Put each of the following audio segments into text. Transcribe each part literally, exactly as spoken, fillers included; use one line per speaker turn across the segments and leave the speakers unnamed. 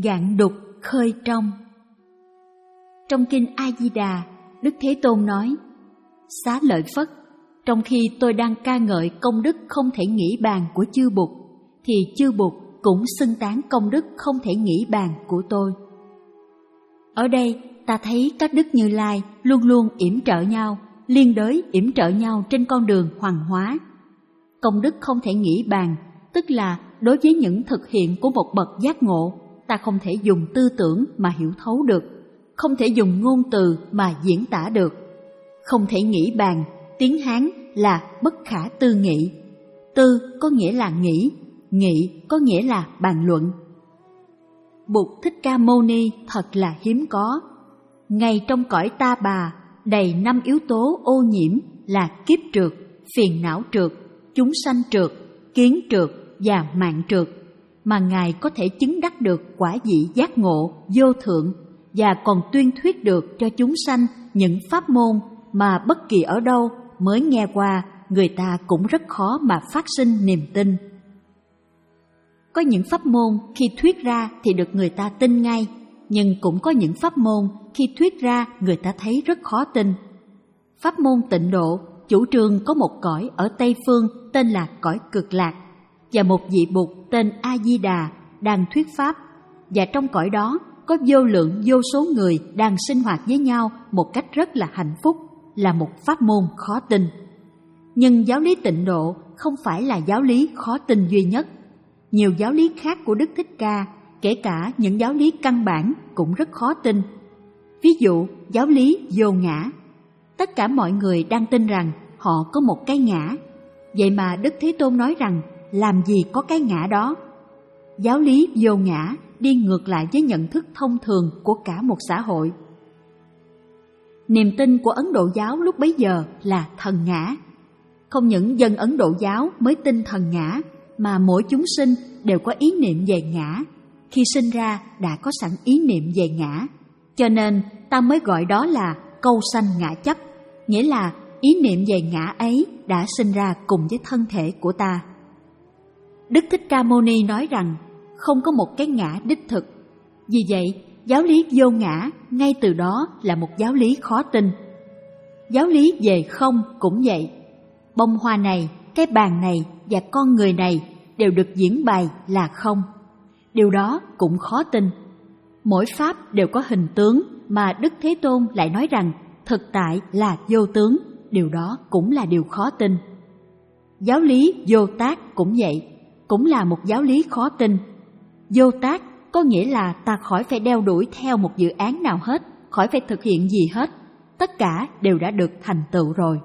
gạn đục khơi trong. Trong kinh A Di Đà, Đức Thế Tôn nói: Xá Lợi Phất, trong khi tôi đang ca ngợi công đức không thể nghĩ bàn của chư Bụt, thì chư Bụt cũng xưng tán công đức không thể nghĩ bàn của tôi. Ở đây ta thấy các đức Như Lai luôn luôn yểm trợ nhau, liên đới yểm trợ nhau trên con đường hoàng hóa. Công đức không thể nghĩ bàn, tức là đối với những thực hiện của một bậc giác ngộ, ta không thể dùng tư tưởng mà hiểu thấu được, không thể dùng ngôn từ mà diễn tả được. Không thể nghĩ bàn, tiếng Hán là bất khả tư nghị. Tư có nghĩa là nghĩ, nghị có nghĩa là bàn luận. Bụt Thích Ca Mâu Ni thật là hiếm có. Ngay trong cõi ta bà, đầy năm yếu tố ô nhiễm là kiếp trượt, phiền não trượt, chúng sanh trượt, kiến trượt và mạng trượt, mà Ngài có thể chứng đắc được quả vị giác ngộ vô thượng, và còn tuyên thuyết được cho chúng sanh những pháp môn mà bất kỳ ở đâu mới nghe qua người ta cũng rất khó mà phát sinh niềm tin. Có những pháp môn khi thuyết ra thì được người ta tin ngay, nhưng cũng có những pháp môn khi thuyết ra người ta thấy rất khó tin. Pháp môn Tịnh Độ chủ trương có một cõi ở Tây Phương tên là cõi Cực Lạc, và một vị Bụt tên A Di Đà đang thuyết pháp, và trong cõi đó có vô lượng vô số người đang sinh hoạt với nhau một cách rất là hạnh phúc, là một pháp môn khó tin. Nhưng giáo lý Tịnh Độ không phải là giáo lý khó tin duy nhất. Nhiều giáo lý khác của Đức Thích Ca, kể cả những giáo lý căn bản, cũng rất khó tin. Ví dụ, giáo lý vô ngã. Tất cả mọi người đang tin rằng họ có một cái ngã. Vậy mà Đức Thế Tôn nói rằng làm gì có cái ngã đó. Giáo lý vô ngã đi ngược lại với nhận thức thông thường của cả một xã hội. Niềm tin của Ấn Độ giáo lúc bấy giờ là thần ngã. Không những dân Ấn Độ giáo mới tin thần ngã, mà mỗi chúng sinh đều có ý niệm về ngã. Khi sinh ra đã có sẵn ý niệm về ngã, cho nên ta mới gọi đó là câu sanh ngã chấp, nghĩa là ý niệm về ngã ấy đã sinh ra cùng với thân thể của ta. Đức Thích Ca Mâu Ni nói rằng không có một cái ngã đích thực. Vì vậy, giáo lý vô ngã ngay từ đó là một giáo lý khó tin. Giáo lý về không cũng vậy. Bông hoa này, cái bàn này và con người này đều được diễn bày là không. Điều đó cũng khó tin. Mỗi pháp đều có hình tướng, mà Đức Thế Tôn lại nói rằng thực tại là vô tướng. Điều đó cũng là điều khó tin. Giáo lý vô tác cũng vậy, cũng là một giáo lý khó tin. Vô tác có nghĩa là ta khỏi phải đeo đuổi theo một dự án nào hết, khỏi phải thực hiện gì hết. Tất cả đều đã được thành tựu rồi.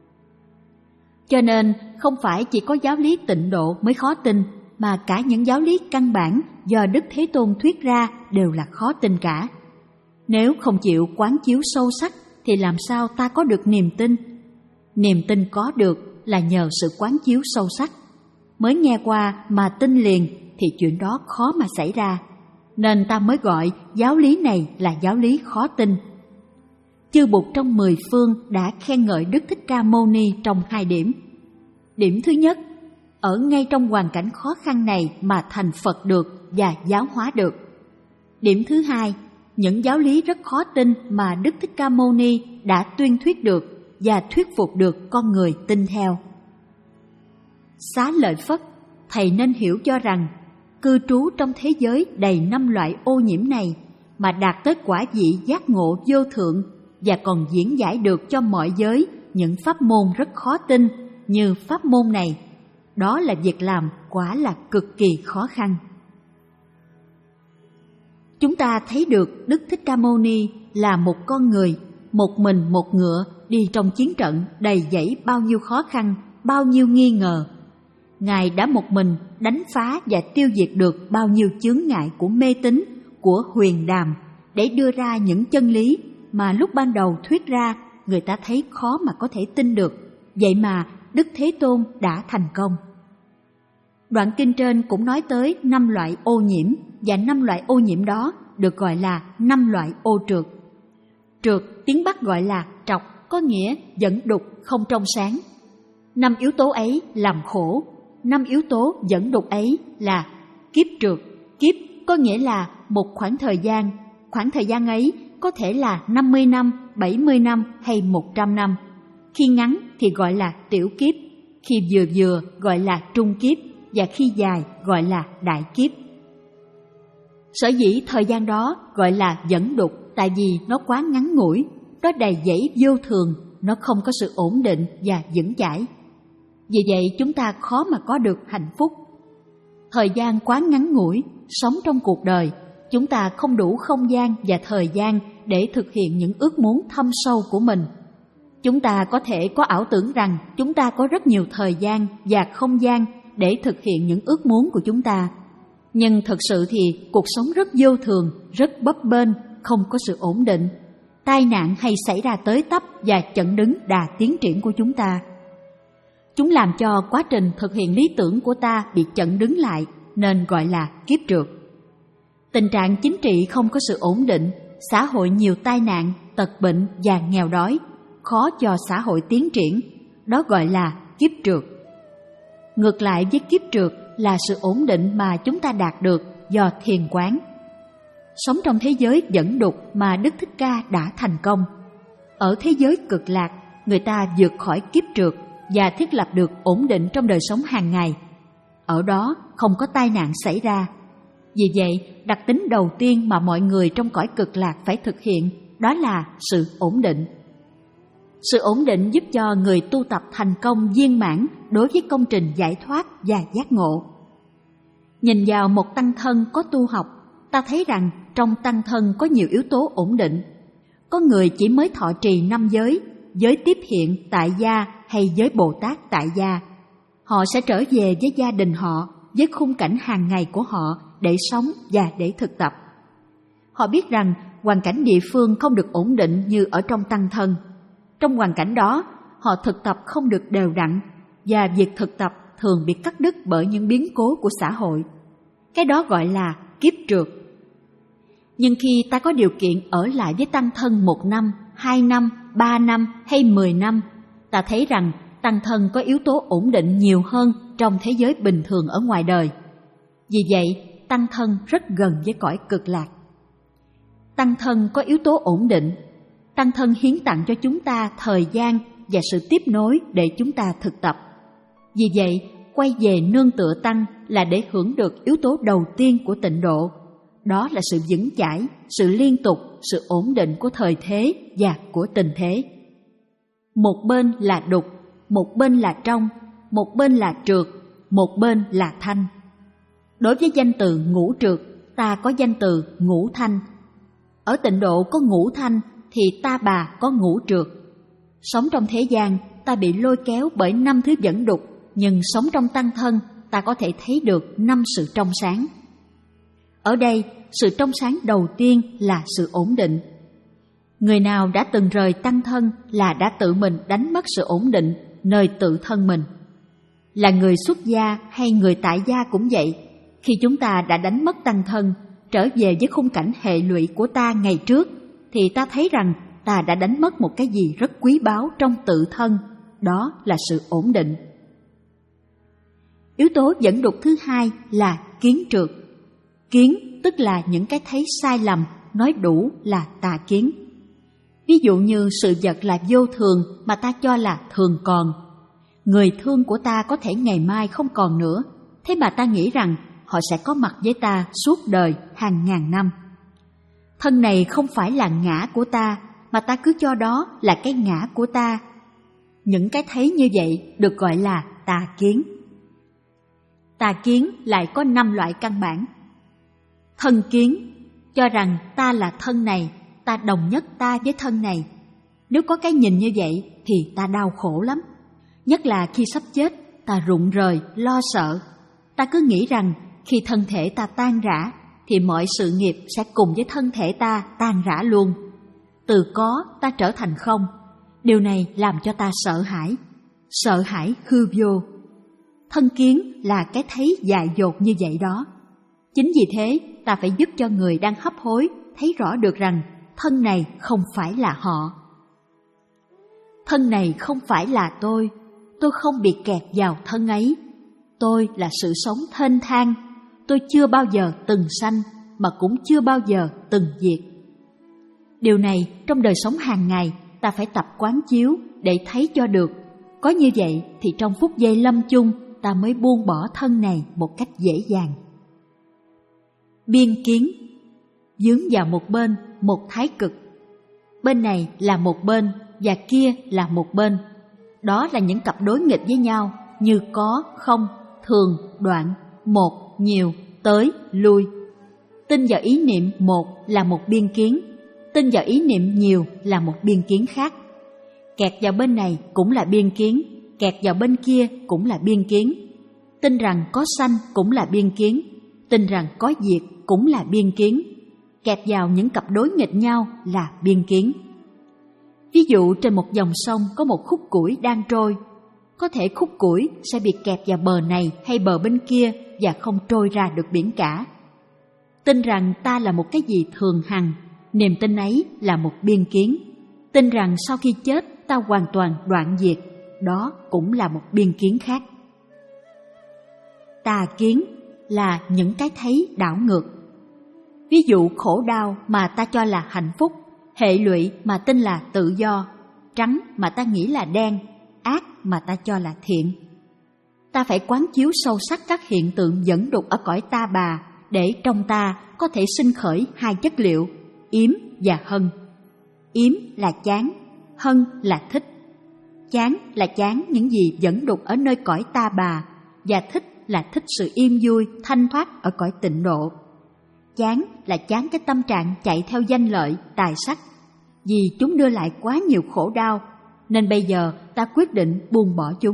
Cho nên không phải chỉ có giáo lý Tịnh Độ mới khó tin, mà cả những giáo lý căn bản do Đức Thế Tôn thuyết ra đều là khó tin cả. Nếu không chịu quán chiếu sâu sắc thì làm sao ta có được niềm tin? Niềm tin có được là nhờ sự quán chiếu sâu sắc. Mới nghe qua mà tin liền thì chuyện đó khó mà xảy ra, nên ta mới gọi giáo lý này là giáo lý khó tin. Chư Bụt trong mười phương đã khen ngợi Đức Thích Ca Mâu Ni trong hai điểm. Điểm thứ nhất, ở ngay trong hoàn cảnh khó khăn này mà thành Phật được và giáo hóa được. Điểm thứ hai, những giáo lý rất khó tin mà Đức Thích Ca Mâu Ni đã tuyên thuyết được và thuyết phục được con người tin theo. Xá Lợi Phất, thầy nên hiểu cho rằng cư trú trong thế giới đầy năm loại ô nhiễm này mà đạt tới quả vị giác ngộ vô thượng, và còn diễn giải được cho mọi giới những pháp môn rất khó tin như pháp môn này, đó là việc làm quả là cực kỳ khó khăn. Chúng ta thấy được Đức Thích Ca Mâu Ni là một con người, một mình một ngựa đi trong chiến trận đầy dẫy bao nhiêu khó khăn, bao nhiêu nghi ngờ. Ngài đã một mình đánh phá và tiêu diệt được bao nhiêu chướng ngại của mê tín, của huyền đàm, để đưa ra những chân lý mà lúc ban đầu thuyết ra người ta thấy khó mà có thể tin được. Vậy mà Đức Thế Tôn đã thành công. Đoạn kinh trên cũng nói tới năm loại ô nhiễm, và năm loại ô nhiễm đó được gọi là năm loại ô trượt. Trượt tiếng Bắc gọi là trọc, có nghĩa dẫn đục, không trong sáng. Năm yếu tố ấy làm khổ. Năm yếu tố dẫn đục ấy là kiếp trượt. Kiếp có nghĩa là một khoảng thời gian, khoảng thời gian ấy có thể là năm mươi năm, bảy mươi năm hay một trăm năm. Khi ngắn thì gọi là tiểu kiếp, khi vừa vừa gọi là trung kiếp và khi dài gọi là đại kiếp. Sở dĩ thời gian đó gọi là dẫn đục tại vì nó quá ngắn ngủi, nó đầy dẫy vô thường, nó không có sự ổn định và vững chãi. Vì vậy chúng ta khó mà có được hạnh phúc. Thời gian quá ngắn ngủi, sống trong cuộc đời, chúng ta không đủ không gian và thời gian để thực hiện những ước muốn thâm sâu của mình. Chúng ta có thể có ảo tưởng rằng chúng ta có rất nhiều thời gian và không gian để thực hiện những ước muốn của chúng ta. Nhưng thực sự thì cuộc sống rất vô thường, rất bấp bênh, không có sự ổn định. Tai nạn hay xảy ra tới tấp và chặn đứng đà tiến triển của chúng ta. Chúng làm cho quá trình thực hiện lý tưởng của ta bị chặn đứng lại, nên gọi là kiếp trượt. Tình trạng chính trị không có sự ổn định, xã hội nhiều tai nạn, tật bệnh và nghèo đói, khó cho xã hội tiến triển, đó gọi là kiếp trượt. Ngược lại với kiếp trượt là sự ổn định mà chúng ta đạt được do thiền quán. Sống trong thế giới dẫn đục mà Đức Thích Ca đã thành công. Ở thế giới cực lạc, người ta vượt khỏi kiếp trượt và thiết lập được ổn định trong đời sống hàng ngày. Ở đó không có tai nạn xảy ra. Vì vậy, đặc tính đầu tiên mà mọi người trong cõi cực lạc phải thực hiện đó là sự ổn định. Sự ổn định giúp cho người tu tập thành công viên mãn đối với công trình giải thoát và giác ngộ. Nhìn vào một tăng thân có tu học, ta thấy rằng trong tăng thân có nhiều yếu tố ổn định. Có người chỉ mới thọ trì năm giới, giới tiếp hiện tại gia hay giới Bồ Tát tại gia. Họ sẽ trở về với gia đình họ, với khung cảnh hàng ngày của họ để sống và để thực tập. Họ biết rằng hoàn cảnh địa phương không được ổn định như ở trong tăng thân. Trong hoàn cảnh đó, họ thực tập không được đều đặn và việc thực tập thường bị cắt đứt bởi những biến cố của xã hội. Cái đó gọi là kiếp trượt. Nhưng khi ta có điều kiện ở lại với tăng thân một năm, hai năm, ba năm hay mười năm, ta thấy rằng tăng thân có yếu tố ổn định nhiều hơn trong thế giới bình thường ở ngoài đời. Vì vậy, tăng thân rất gần với cõi cực lạc. Tăng thân có yếu tố ổn định. Tăng thân hiến tặng cho chúng ta thời gian và sự tiếp nối để chúng ta thực tập. Vì vậy, quay về nương tựa tăng là để hưởng được yếu tố đầu tiên của tịnh độ. Đó là sự vững chãi, sự liên tục, sự ổn định của thời thế và của tình thế. Một bên là đục, một bên là trong, một bên là trượt, một bên là thanh. Đối với danh từ ngũ trượt, ta có danh từ ngũ thanh. Ở tịnh độ có ngũ thanh thì ta bà có ngũ trượt. Sống trong thế gian, ta bị lôi kéo bởi năm thứ dẫn đục, nhưng sống trong tăng thân, ta có thể thấy được năm sự trong sáng. Ở đây, sự trong sáng đầu tiên là sự ổn định. Người nào đã từng rời tăng thân là đã tự mình đánh mất sự ổn định nơi tự thân mình. Là người xuất gia hay người tại gia cũng vậy, khi chúng ta đã đánh mất tăng thân, trở về với khung cảnh hệ lụy của ta ngày trước, thì ta thấy rằng ta đã đánh mất một cái gì rất quý báu trong tự thân, đó là sự ổn định. Yếu tố dẫn đục thứ hai là kiến trượt. Kiến tức là những cái thấy sai lầm, nói đủ là tà kiến. Ví dụ như sự vật là vô thường mà ta cho là thường còn. Người thương của ta có thể ngày mai không còn nữa, thế mà ta nghĩ rằng họ sẽ có mặt với ta suốt đời hàng ngàn năm. Thân này không phải là ngã của ta, mà ta cứ cho đó là cái ngã của ta. Những cái thấy như vậy được gọi là tà kiến. Tà kiến lại có năm loại căn bản. Thân kiến, cho rằng ta là thân này, ta đồng nhất ta với thân này. Nếu có cái nhìn như vậy thì ta đau khổ lắm. Nhất là khi sắp chết, ta rụng rời, lo sợ. Ta cứ nghĩ rằng khi thân thể ta tan rã, thì mọi sự nghiệp sẽ cùng với thân thể ta tan rã luôn. Từ có ta trở thành không. Điều này làm cho ta sợ hãi. Sợ hãi hư vô. Thân kiến là cái thấy dại dột như vậy đó. Chính vì thế, ta phải giúp cho người đang hấp hối thấy rõ được rằng thân này không phải là họ. Thân này không phải là tôi. Tôi không bị kẹt vào thân ấy. Tôi là sự sống thênh thang. Tôi chưa bao giờ từng sanh, mà cũng chưa bao giờ từng diệt. Điều này trong đời sống hàng ngày ta phải tập quán chiếu để thấy cho được. Có như vậy thì trong phút giây lâm chung ta mới buông bỏ thân này một cách dễ dàng. Biên kiến, dướng vào một bên, một thái cực. Bên này là một bên và kia là một bên. Đó là những cặp đối nghịch với nhau như có, không, thường, đoạn, một, nhiều, tới, lui. Tin vào ý niệm một là một biên kiến, tin vào ý niệm nhiều là một biên kiến khác. Kẹt vào bên này cũng là biên kiến, kẹt vào bên kia cũng là biên kiến. Tin rằng có sanh cũng là biên kiến, tin rằng có diệt cũng là biên kiến. Kẹt vào những cặp đối nghịch nhau là biên kiến. Ví dụ trên một dòng sông có một khúc củi đang trôi. Có thể khúc củi sẽ bị kẹt vào bờ này hay bờ bên kia và không trôi ra được biển cả. Tin rằng ta là một cái gì thường hằng, niềm tin ấy là một biên kiến. Tin rằng sau khi chết ta hoàn toàn đoạn diệt, đó cũng là một biên kiến khác. Tà kiến là những cái thấy đảo ngược. Ví dụ khổ đau mà ta cho là hạnh phúc, hệ lụy mà tin là tự do, trắng mà ta nghĩ là đen, ác mà ta cho là thiện. Ta phải quán chiếu sâu sắc các hiện tượng dẫn đục ở cõi ta bà để trong ta có thể sinh khởi hai chất liệu, yếm và hân. Yếm là chán, hân là thích. Chán là chán những gì dẫn đục ở nơi cõi ta bà, và thích là thích sự yên vui, thanh thoát ở cõi tịnh độ. Chán là chán cái tâm trạng chạy theo danh lợi, tài sắc, vì chúng đưa lại quá nhiều khổ đau, nên bây giờ ta quyết định buông bỏ chúng.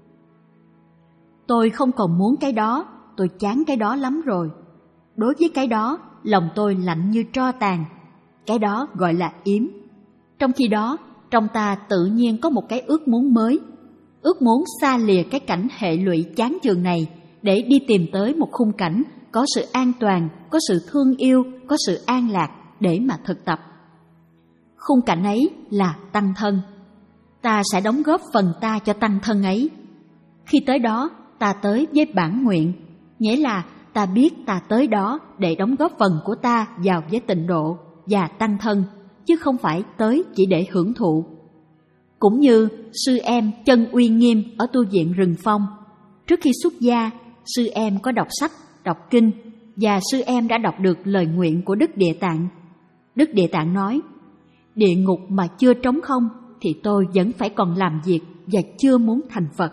Tôi không còn muốn cái đó, tôi chán cái đó lắm rồi. Đối với cái đó, lòng tôi lạnh như tro tàn. Cái đó gọi là yếm. Trong khi đó, trong ta tự nhiên có một cái ước muốn mới. Ước muốn xa lìa cái cảnh hệ lụy chán chường này để đi tìm tới một khung cảnh có sự an toàn, có sự thương yêu, có sự an lạc để mà thực tập. Khung cảnh ấy là tăng thân. Ta sẽ đóng góp phần ta cho tăng thân ấy. Khi tới đó, ta tới với bản nguyện, nghĩa là ta biết ta tới đó để đóng góp phần của ta vào với tịnh độ và tăng thân, chứ không phải tới chỉ để hưởng thụ. Cũng như sư em Chân Uy Nghiêm ở tu viện Rừng Phong, trước khi xuất gia, sư em có đọc sách, đọc kinh, và sư em đã đọc được lời nguyện của Đức Địa Tạng. Đức Địa Tạng nói, địa ngục mà chưa trống không thì tôi vẫn phải còn làm việc và chưa muốn thành Phật.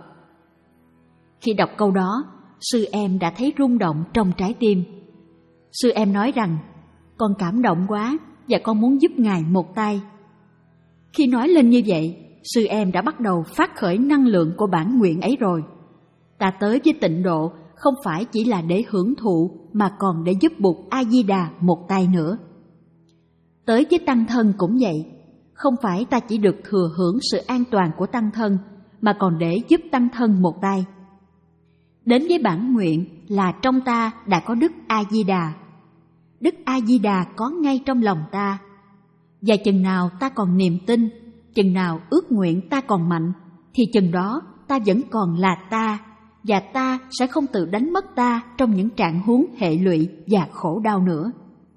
Khi đọc câu đó, sư em đã thấy rung động trong trái tim. Sư em nói rằng, con cảm động quá và con muốn giúp Ngài một tay. Khi nói lên như vậy, sư em đã bắt đầu phát khởi năng lượng của bản nguyện ấy rồi. Ta tới với tịnh độ không phải chỉ là để hưởng thụ mà còn để giúp Bụt A-di-đà một tay nữa. Tới với tăng thân cũng vậy, không phải ta chỉ được thừa hưởng sự an toàn của tăng thân mà còn để giúp tăng thân một tay. Đến với bản nguyện là trong ta đã có Đức A-di-đà. Đức A-di-đà có ngay trong lòng ta. Và chừng nào ta còn niềm tin, chừng nào ước nguyện ta còn mạnh, thì chừng đó ta vẫn còn là ta, và ta sẽ không tự đánh mất ta trong những trạng huống hệ lụy và khổ đau nữa.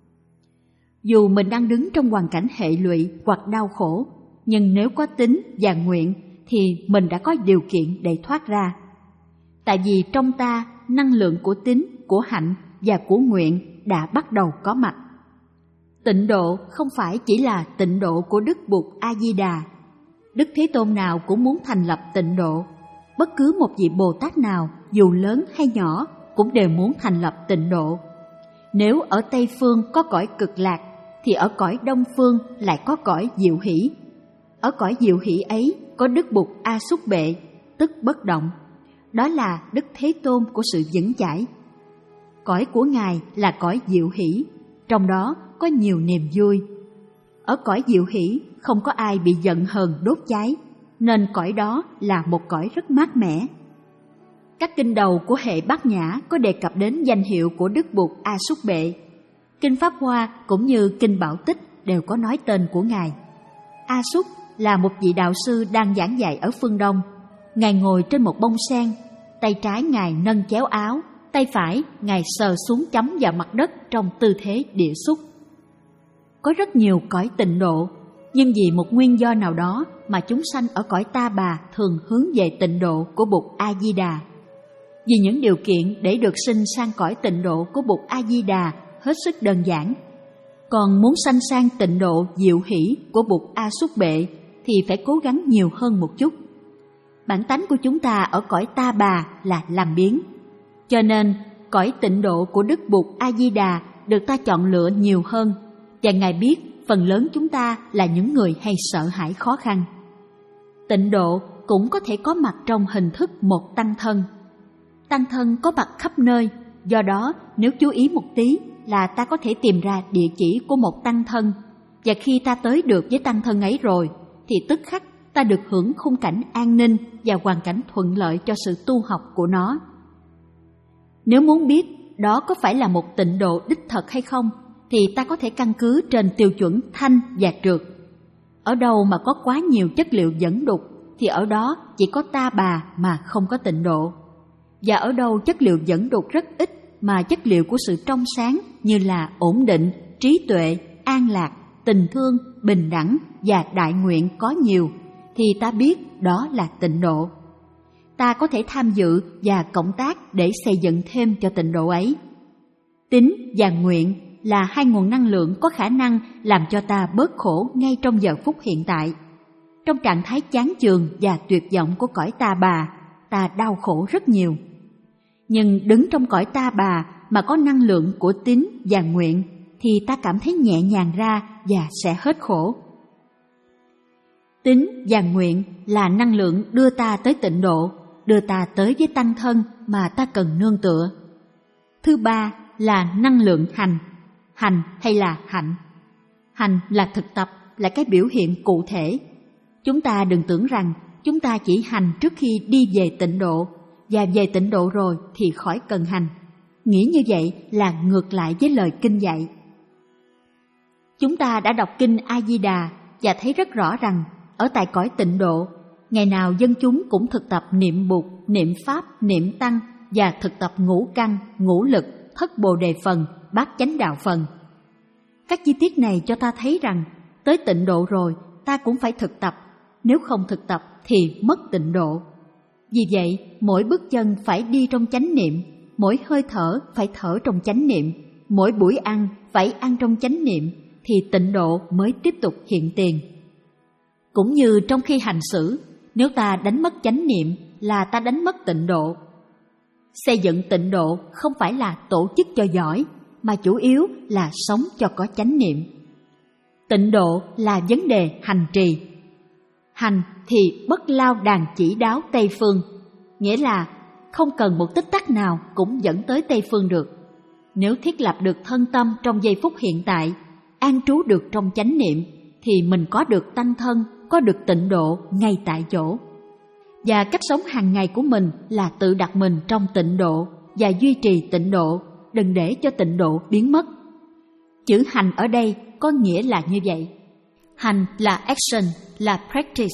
Dù mình đang đứng trong hoàn cảnh hệ lụy hoặc đau khổ, nhưng nếu có tín và nguyện thì mình đã có điều kiện để thoát ra. Tại vì trong ta, năng lượng của tín, của hạnh và của nguyện đã bắt đầu có mặt. Tịnh độ không phải chỉ là tịnh độ của Đức Bụt A-di-đà. Đức Thế Tôn nào cũng muốn thành lập tịnh độ. Bất cứ một vị Bồ Tát nào, dù lớn hay nhỏ, cũng đều muốn thành lập tịnh độ. Nếu ở Tây Phương có cõi cực lạc, thì ở cõi Đông Phương lại có cõi diệu hỷ. Ở cõi diệu hỷ ấy có Đức Bụt A Xúc Bệ, tức bất động. Đó là Đức Thế Tôn của sự vững chãi. Cõi của Ngài là cõi diệu hỷ, trong đó có nhiều niềm vui. Ở cõi diệu hỷ không có ai bị giận hờn đốt cháy, nên cõi đó là một cõi rất mát mẻ. Các kinh đầu của hệ Bát Nhã có đề cập đến danh hiệu của Đức Bụt A Xúc Bệ. Kinh Pháp Hoa cũng như kinh Bảo Tích đều có nói tên của Ngài. A Xúc là một vị đạo sư đang giảng dạy ở phương Đông. Ngài ngồi trên một bông sen, tay trái Ngài nâng chéo áo, Tay phải, Ngài sờ xuống chấm vào mặt đất trong tư thế địa xúc. Có rất nhiều cõi tịnh độ, nhưng vì một nguyên do nào đó mà chúng sanh ở cõi Ta Bà thường hướng về tịnh độ của Bụt A-di-đà. Vì những điều kiện để được sinh sang cõi tịnh độ của Bụt A-di-đà hết sức đơn giản. Còn muốn sanh sang tịnh độ diệu hỷ của Bụt A-xúc-bệ thì phải cố gắng nhiều hơn một chút. Bản tánh của chúng ta ở cõi Ta Bà là làm biếng. Cho nên, cõi tịnh độ của Đức Bụt A-di-đà được ta chọn lựa nhiều hơn, và Ngài biết phần lớn chúng ta là những người hay sợ hãi khó khăn. Tịnh độ cũng có thể có mặt trong hình thức một tăng thân. Tăng thân có mặt khắp nơi, do đó nếu chú ý một tí là ta có thể tìm ra địa chỉ của một tăng thân, và khi ta tới được với tăng thân ấy rồi, thì tức khắc ta được hưởng khung cảnh an ninh và hoàn cảnh thuận lợi cho sự tu học của nó. Nếu muốn biết đó có phải là một tịnh độ đích thật hay không, thì ta có thể căn cứ trên tiêu chuẩn thanh và trượt. Ở đâu mà có quá nhiều chất liệu dẫn đục, thì ở đó chỉ có Ta Bà mà không có tịnh độ. Và ở đâu chất liệu dẫn đục rất ít, mà chất liệu của sự trong sáng như là ổn định, trí tuệ, an lạc, tình thương, bình đẳng và đại nguyện có nhiều, thì ta biết đó là tịnh độ. Ta có thể tham dự và cộng tác để xây dựng thêm cho tịnh độ ấy. Tín và nguyện là hai nguồn năng lượng có khả năng làm cho ta bớt khổ ngay trong giờ phút hiện tại. Trong trạng thái chán chường và tuyệt vọng của cõi Ta Bà, ta đau khổ rất nhiều. Nhưng đứng trong cõi Ta Bà mà có năng lượng của tín và nguyện thì ta cảm thấy nhẹ nhàng ra và sẽ hết khổ. Tín và nguyện là năng lượng đưa ta tới tịnh độ, đưa ta tới với tăng thân mà ta cần nương tựa. Thứ ba là năng lượng hành. Hành hay là hạnh. Hành là thực tập, là cái biểu hiện cụ thể. Chúng ta đừng tưởng rằng chúng ta chỉ hành trước khi đi về tịnh độ, và về tịnh độ rồi thì khỏi cần hành. Nghĩ như vậy là ngược lại với lời kinh dạy. Chúng ta đã đọc kinh A-di-đà và thấy rất rõ rằng ở tại cõi tịnh độ, ngày nào dân chúng cũng thực tập niệm Bụt, niệm Pháp, niệm Tăng và thực tập ngũ căn, ngũ lực, thất bồ đề phần, bát chánh đạo phần. Các chi tiết này cho ta thấy rằng tới tịnh độ rồi ta cũng phải thực tập, nếu không thực tập thì mất tịnh độ. Vì vậy, mỗi bước chân phải đi trong chánh niệm, mỗi hơi thở phải thở trong chánh niệm, mỗi buổi ăn phải ăn trong chánh niệm, thì tịnh độ mới tiếp tục hiện tiền. Cũng như trong khi hành xử, nếu ta đánh mất chánh niệm là ta đánh mất tịnh độ. Xây dựng tịnh độ không phải là tổ chức cho giỏi, mà chủ yếu là sống cho có chánh niệm. Tịnh độ là vấn đề hành trì. Hành thì bất lao đàn chỉ đáo Tây Phương, nghĩa là không cần một tích tắc nào cũng dẫn tới Tây Phương được. Nếu thiết lập được thân tâm trong giây phút hiện tại, an trú được trong chánh niệm, thì mình có được tăng thân, có được tịnh độ ngay tại chỗ. Và cách sống hàng ngày của mình là tự đặt mình trong tịnh độ và duy trì tịnh độ, đừng để cho tịnh độ biến mất. Chữ hành ở đây có nghĩa là như vậy. Hành là action, là practice.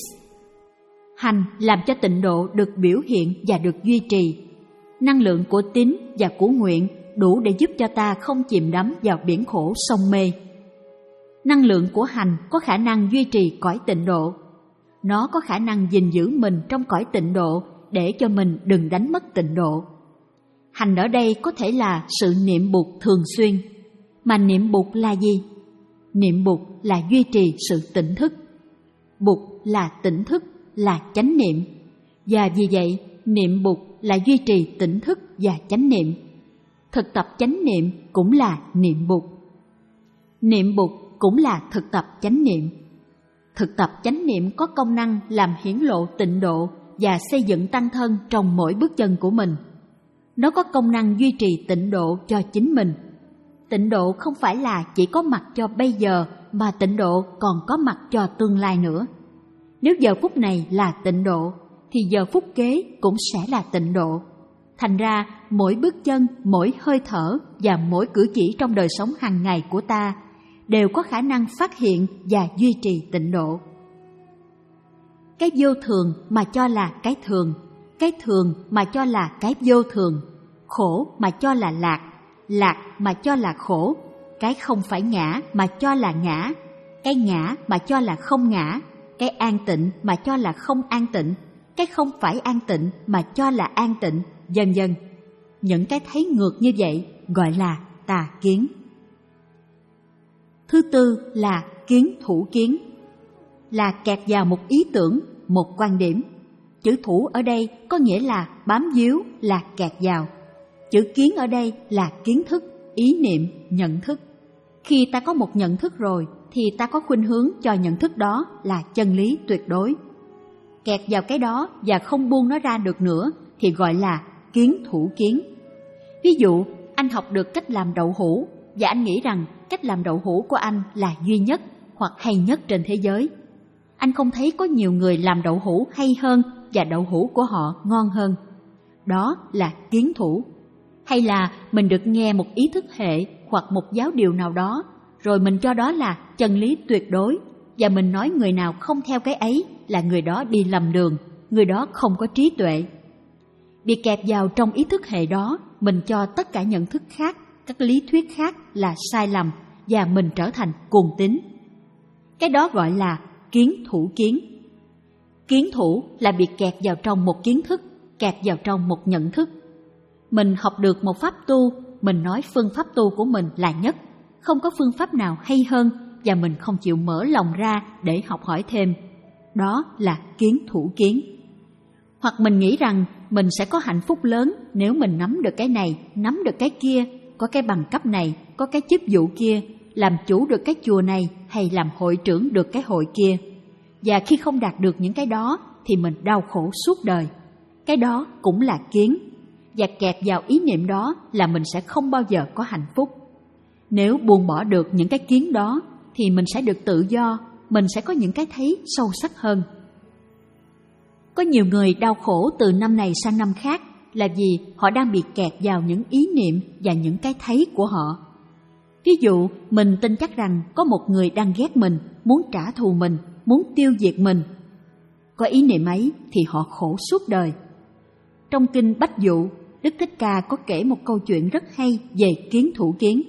Hành làm cho tịnh độ được biểu hiện và được duy trì. Năng lượng của tín và của nguyện đủ để giúp cho ta không chìm đắm vào biển khổ sông mê. Năng lượng của hành có khả năng duy trì cõi tịnh độ. Nó có khả năng gìn giữ mình trong cõi tịnh độ để cho mình đừng đánh mất tịnh độ. Hành ở đây có thể là sự niệm Bụt thường xuyên. Mà niệm Bụt là gì? Niệm Bụt là duy trì sự tỉnh thức. Bụt là tỉnh thức, là chánh niệm. Và vì vậy, niệm Bụt là duy trì tỉnh thức và chánh niệm. Thực tập chánh niệm cũng là niệm Bụt. Niệm Bụt cũng là thực tập chánh niệm. Thực tập chánh niệm có công năng làm hiển lộ tịnh độ và xây dựng tăng thân trong mỗi bước chân của mình. Nó có công năng duy trì tịnh độ cho chính mình. Tịnh độ không phải là chỉ có mặt cho bây giờ, mà tịnh độ còn có mặt cho tương lai nữa. Nếu giờ phút này là tịnh độ, thì giờ phút kế cũng sẽ là tịnh độ. Thành ra, mỗi bước chân, mỗi hơi thở và mỗi cử chỉ trong đời sống hàng ngày của ta đều có khả năng phát hiện và duy trì tịnh độ. Cái vô thường mà cho là cái thường, cái thường mà cho là cái vô thường, khổ mà cho là lạc, lạc mà cho là khổ, cái không phải ngã mà cho là ngã, cái ngã mà cho là không ngã, cái an tịnh mà cho là không an tịnh, cái không phải an tịnh mà cho là an tịnh, vân vân. Những cái thấy ngược như vậy gọi là tà kiến. Thứ tư là kiến thủ kiến, là kẹt vào một ý tưởng, một quan điểm. Chữ thủ ở đây có nghĩa là bám víu, là kẹt vào. Chữ kiến ở đây là kiến thức, ý niệm, nhận thức. Khi ta có một nhận thức rồi thì ta có khuynh hướng cho nhận thức đó là chân lý tuyệt đối. Kẹt vào cái đó và không buông nó ra được nữa thì gọi là kiến thủ kiến. Ví dụ, anh học được cách làm đậu hũ và anh nghĩ rằng cách làm đậu hũ của anh là duy nhất hoặc hay nhất trên thế giới. Anh không thấy có nhiều người làm đậu hũ hay hơn và đậu hũ của họ ngon hơn. Đó là kiến thủ. Hay là mình được nghe một ý thức hệ hoặc một giáo điều nào đó, rồi mình cho đó là chân lý tuyệt đối, và mình nói người nào không theo cái ấy là người đó đi lầm đường, người đó không có trí tuệ. Bị kẹp vào trong ý thức hệ đó, mình cho tất cả nhận thức khác, các lý thuyết khác là sai lầm và mình trở thành cuồng tín. Cái đó gọi là kiến thủ kiến. Kiến thủ là bị kẹt vào trong một kiến thức, kẹt vào trong một nhận thức. Mình học được một pháp tu, mình nói phương pháp tu của mình là nhất, không có phương pháp nào hay hơn và mình không chịu mở lòng ra để học hỏi thêm. Đó là kiến thủ kiến. Hoặc mình nghĩ rằng mình sẽ có hạnh phúc lớn nếu mình nắm được cái này, nắm được cái kia, có cái bằng cấp này, có cái chức vụ kia, làm chủ được cái chùa này hay làm hội trưởng được cái hội kia. Và khi không đạt được những cái đó thì mình đau khổ suốt đời. Cái đó cũng là kiến. Và kẹt vào ý niệm đó là mình sẽ không bao giờ có hạnh phúc. Nếu buông bỏ được những cái kiến đó thì mình sẽ được tự do, mình sẽ có những cái thấy sâu sắc hơn. Có nhiều người đau khổ từ năm này sang năm khác là vì họ đang bị kẹt vào những ý niệm và những cái thấy của họ. Ví dụ, mình tin chắc rằng có một người đang ghét mình, muốn trả thù mình, muốn tiêu diệt mình. Có ý niệm ấy thì họ khổ suốt đời. Trong kinh Bách Dụ, Đức Thích Ca có kể một câu chuyện rất hay về kiến thủ kiến.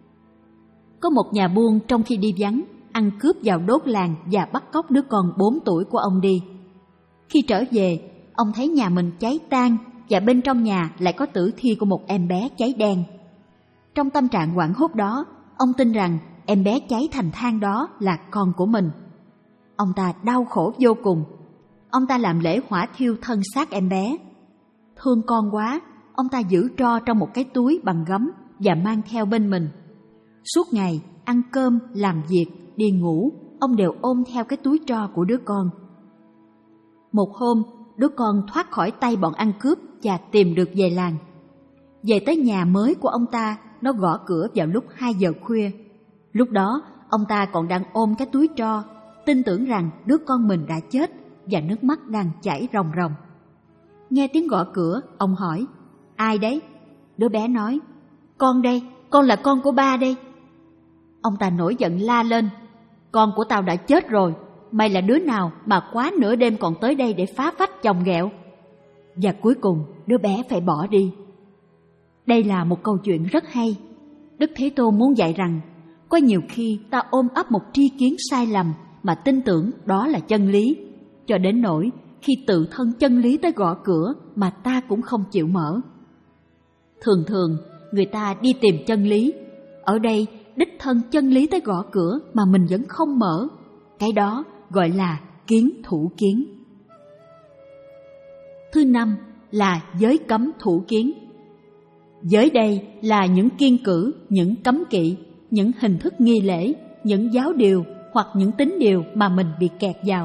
Có một nhà buôn trong khi đi vắng, ăn cướp vào đốt làng và bắt cóc đứa con bốn tuổi của ông đi. Khi trở về, ông thấy nhà mình cháy tan và bên trong nhà lại có tử thi của một em bé cháy đen. Trong tâm trạng hoảng hốt đó, ông tin rằng em bé cháy thành than đó là con của mình. Ông ta đau khổ vô cùng. Ông ta làm lễ hỏa thiêu thân xác em bé. Thương con quá, ông ta giữ tro trong một cái túi bằng gấm và mang theo bên mình. Suốt ngày, ăn cơm, làm việc, đi ngủ, ông đều ôm theo cái túi tro của đứa con. Một hôm, đứa con thoát khỏi tay bọn ăn cướp và tìm được về làng. Về tới nhà mới của ông ta, nó gõ cửa vào lúc hai giờ khuya. Lúc đó, ông ta còn đang ôm cái túi tro, tin tưởng rằng đứa con mình đã chết và nước mắt đang chảy ròng ròng. Nghe tiếng gõ cửa, ông hỏi, ai đấy? Đứa bé nói, con đây, con là con của ba đây. Ông ta nổi giận la lên, con của tao đã chết rồi, mày là đứa nào mà quá nửa đêm còn tới đây để phá phách chồng ghẹo? Và cuối cùng, đứa bé phải bỏ đi. Đây là một câu chuyện rất hay. Đức Thế Tôn muốn dạy rằng, có nhiều khi ta ôm ấp một tri kiến sai lầm mà tin tưởng đó là chân lý, cho đến nỗi khi tự thân chân lý tới gõ cửa mà ta cũng không chịu mở. Thường thường, người ta đi tìm chân lý. Ở đây, đích thân chân lý tới gõ cửa mà mình vẫn không mở. Cái đó gọi là kiến thủ kiến. Thứ năm là giới cấm thủ kiến. Giới đây là những kiêng cữ, những cấm kỵ, những hình thức nghi lễ, những giáo điều hoặc những tín điều mà mình bị kẹt vào.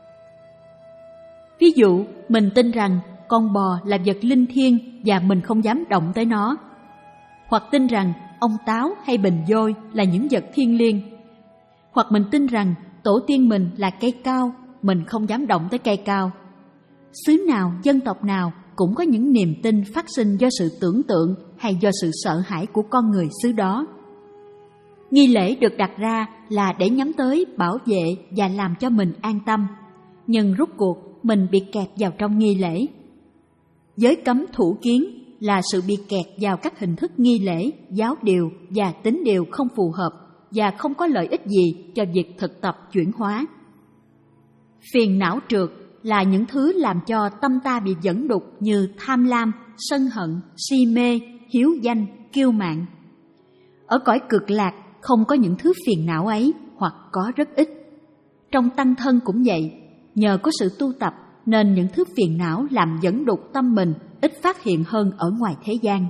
Ví dụ, mình tin rằng con bò là vật linh thiêng và mình không dám động tới nó. Hoặc tin rằng ông táo hay bình vôi là những vật thiêng liêng. Hoặc mình tin rằng tổ tiên mình là cây cao, mình không dám động tới cây cao. Xứ nào, dân tộc nào cũng có những niềm tin phát sinh do sự tưởng tượng hay do sự sợ hãi của con người xứ đó. Nghi lễ được đặt ra là để nhắm tới bảo vệ và làm cho mình an tâm, nhưng rốt cuộc mình bị kẹt vào trong nghi lễ. Giới cấm thủ kiến là sự bị kẹt vào các hình thức nghi lễ, giáo điều và tín điều không phù hợp và không có lợi ích gì cho việc thực tập chuyển hóa. Phiền não trượt là những thứ làm cho tâm ta bị dẫn đục như tham lam, sân hận, si mê, hiếu danh, kiêu mạn. Ở cõi cực lạc không có những thứ phiền não ấy hoặc có rất ít. Trong tăng thân cũng vậy, nhờ có sự tu tập nên những thứ phiền não làm dẫn đục tâm mình ít phát hiện hơn ở ngoài thế gian.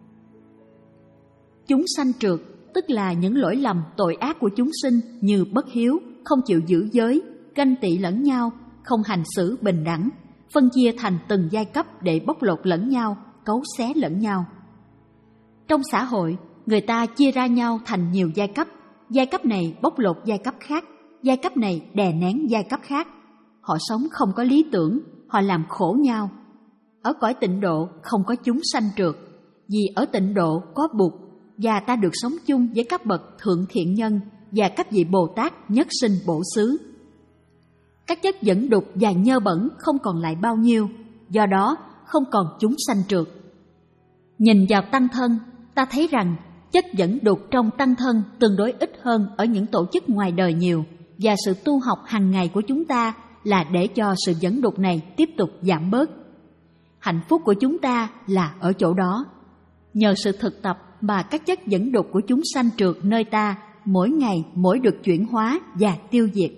Chúng sanh trượt tức là những lỗi lầm tội ác của chúng sinh như bất hiếu, không chịu giữ giới, ganh tị lẫn nhau, không hành xử bình đẳng, phân chia thành từng giai cấp để bóc lột lẫn nhau, cấu xé lẫn nhau. Trong xã hội, người ta chia ra nhau thành nhiều giai cấp, giai cấp này bóc lột giai cấp khác, giai cấp này đè nén giai cấp khác. Họ sống không có lý tưởng, họ làm khổ nhau. Ở cõi tịnh độ không có chúng sanh trượt, vì ở tịnh độ có Bụt và ta được sống chung với các bậc thượng thiện nhân và các vị Bồ Tát nhất sinh bổ xứ. Các chất dẫn đục và nhơ bẩn không còn lại bao nhiêu, do đó không còn chúng sanh trượt. Nhìn vào tăng thân, ta thấy rằng chất dẫn đục trong tăng thân tương đối ít hơn ở những tổ chức ngoài đời nhiều, và sự tu học hàng ngày của chúng ta là để cho sự dẫn đục này tiếp tục giảm bớt. Hạnh phúc của chúng ta là ở chỗ đó. Nhờ sự thực tập mà các chất dẫn đục của chúng sanh trượt nơi ta mỗi ngày mỗi được chuyển hóa và tiêu diệt.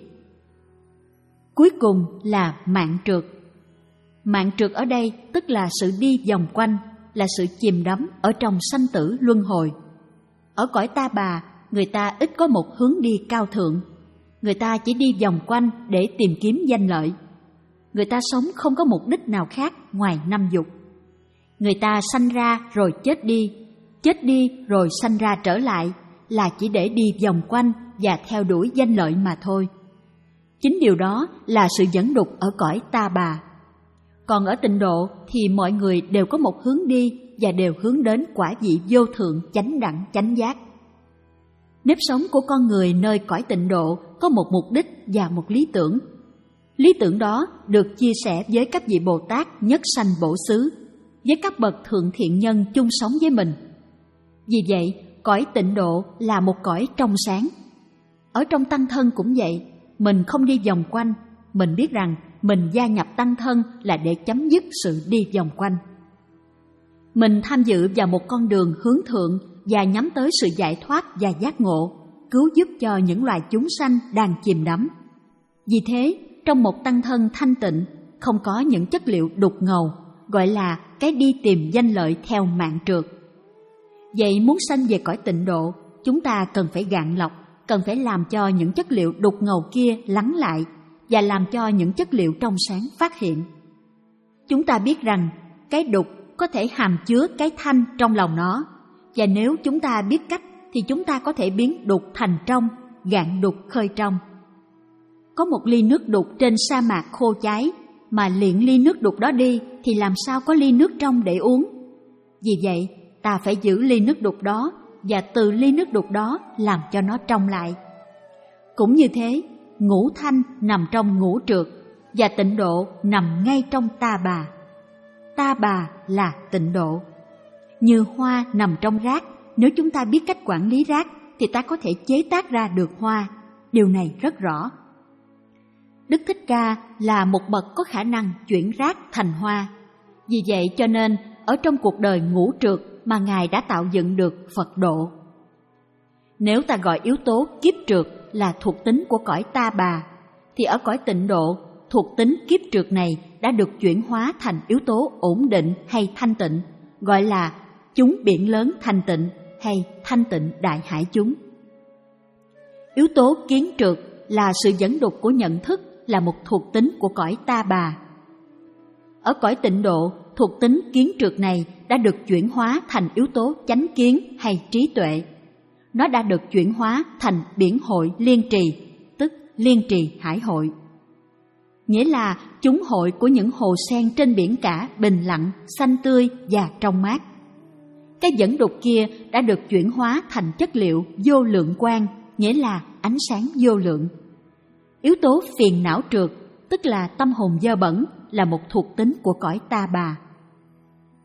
Cuối cùng là mạng trượt. Mạng trượt ở đây tức là sự đi vòng quanh, là sự chìm đắm ở trong sanh tử luân hồi. Ở cõi ta bà, người ta ít có một hướng đi cao thượng. Người ta chỉ đi vòng quanh để tìm kiếm danh lợi. Người ta sống không có mục đích nào khác ngoài năm dục. Người ta sanh ra rồi chết đi, chết đi rồi sanh ra trở lại, là chỉ để đi vòng quanh và theo đuổi danh lợi mà thôi. Chính điều đó là sự dẫn đục ở cõi ta bà. Còn ở tịnh độ thì mọi người đều có một hướng đi và đều hướng đến quả vị vô thượng chánh đẳng chánh giác. Nếp sống của con người nơi cõi tịnh độ có một mục đích và một lý tưởng. Lý tưởng đó được chia sẻ với các vị Bồ Tát nhất sanh bổ xứ, với các bậc thượng thiện nhân chung sống với mình. Vì vậy, cõi tịnh độ là một cõi trong sáng. Ở trong tăng thân cũng vậy, mình không đi vòng quanh, mình biết rằng mình gia nhập tăng thân là để chấm dứt sự đi vòng quanh. Mình tham dự vào một con đường hướng thượng và nhắm tới sự giải thoát và giác ngộ, cứu giúp cho những loài chúng sanh đang chìm đắm. Vì thế, trong một tăng thân thanh tịnh, không có những chất liệu đục ngầu, gọi là cái đi tìm danh lợi theo mạng trượt. Vậy muốn sanh về cõi tịnh độ, chúng ta cần phải gạn lọc, cần phải làm cho những chất liệu đục ngầu kia lắng lại và làm cho những chất liệu trong sáng phát hiện. Chúng ta biết rằng cái đục có thể hàm chứa cái thanh trong lòng nó, và nếu chúng ta biết cách thì chúng ta có thể biến đục thành trong, gạn đục khơi trong. Có một ly nước đục trên sa mạc khô cháy, mà liệng ly nước đục đó đi thì làm sao có ly nước trong để uống. Vì vậy, ta phải giữ ly nước đục đó và từ ly nước đục đó làm cho nó trong lại. Cũng như thế, ngũ thanh nằm trong ngũ trượt và tịnh độ nằm ngay trong ta bà. Ta bà là tịnh độ. Như hoa nằm trong rác, nếu chúng ta biết cách quản lý rác thì ta có thể chế tác ra được hoa. Điều này rất rõ. Đức Thích Ca là một bậc có khả năng chuyển rác thành hoa. Vì vậy cho nên ở trong cuộc đời ngũ trượt mà Ngài đã tạo dựng được Phật độ. Nếu ta gọi yếu tố kiếp trượt là thuộc tính của cõi ta bà, thì ở cõi tịnh độ, thuộc tính kiếp trượt này đã được chuyển hóa thành yếu tố ổn định hay thanh tịnh, gọi là chúng biển lớn thanh tịnh hay thanh tịnh đại hải chúng. Yếu tố kiến trượt là sự dẫn đục của nhận thức, là một thuộc tính của cõi ta bà. Ở cõi tịnh độ, thuộc tính kiến trượt này đã được chuyển hóa thành yếu tố chánh kiến hay trí tuệ. Nó đã được chuyển hóa thành biển hội liên trì, tức liên trì hải hội. Nghĩa là chúng hội của những hồ sen trên biển cả bình lặng, xanh tươi và trong mát. Cái dẫn đục kia đã được chuyển hóa thành chất liệu vô lượng quang, nghĩa là ánh sáng vô lượng. Yếu tố phiền não trượt, tức là tâm hồn dơ bẩn, là một thuộc tính của cõi ta bà.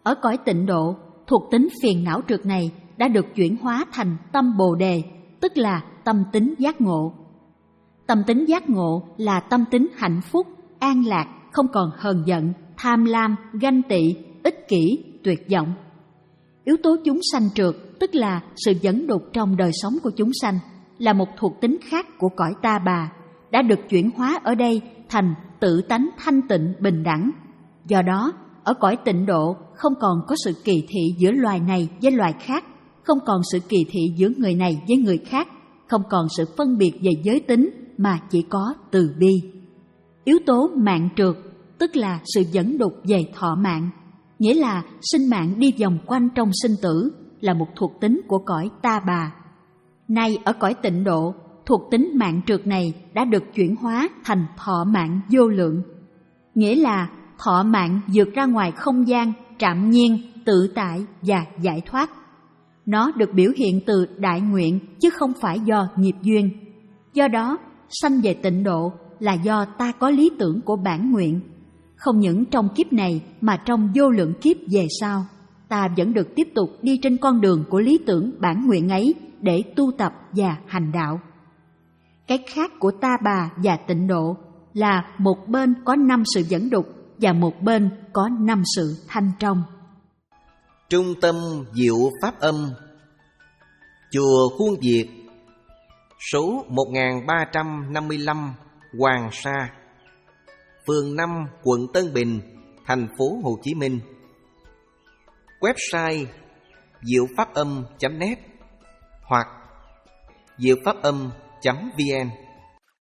Ở cõi tịnh độ, thuộc tính phiền não trượt này đã được chuyển hóa thành tâm Bồ Đề, tức là tâm tính giác ngộ. Tâm tính giác ngộ là tâm tính hạnh phúc, an lạc, không còn hờn giận, tham lam, ganh tị, ích kỷ, tuyệt vọng. Yếu tố chúng sanh trượt, tức là sự dẫn đục trong đời sống của chúng sanh, là một thuộc tính khác của cõi ta bà, đã được chuyển hóa ở đây thành tự tánh thanh tịnh bình đẳng. Do đó, ở cõi tịnh độ không còn có sự kỳ thị giữa loài này với loài khác, không còn sự kỳ thị giữa người này với người khác, không còn sự phân biệt về giới tính mà chỉ có từ bi. Yếu tố mạng trượt, tức là sự dẫn đục về thọ mạng, nghĩa là sinh mạng đi vòng quanh trong sinh tử, là một thuộc tính của cõi ta bà. Nay ở cõi tịnh độ, thuộc tính mạng trượt này đã được chuyển hóa thành thọ mạng vô lượng, nghĩa là thọ mạng vượt ra ngoài không gian, trạm nhiên, tự tại và giải thoát. Nó được biểu hiện từ đại nguyện chứ không phải do nghiệp duyên. Do đó, sanh về tịnh độ là do ta có lý tưởng của bản nguyện. Không những trong kiếp này mà trong vô lượng kiếp về sau, ta vẫn được tiếp tục đi trên con đường của lý tưởng bản nguyện ấy để tu tập và hành đạo. Cái khác của ta bà và tịnh độ là một bên có năm sự dẫn đục và một bên có năm sự thanh trong.
Trung tâm Diệu Pháp Âm, Chùa Khuôn Việt, số một nghìn ba trăm năm mươi lăm Hoàng Sa, phường năm, quận Tân Bình, thành phố Hồ Chí Minh. Website diệu pháp âm chấm net hoặc diệu pháp âm chấm vn.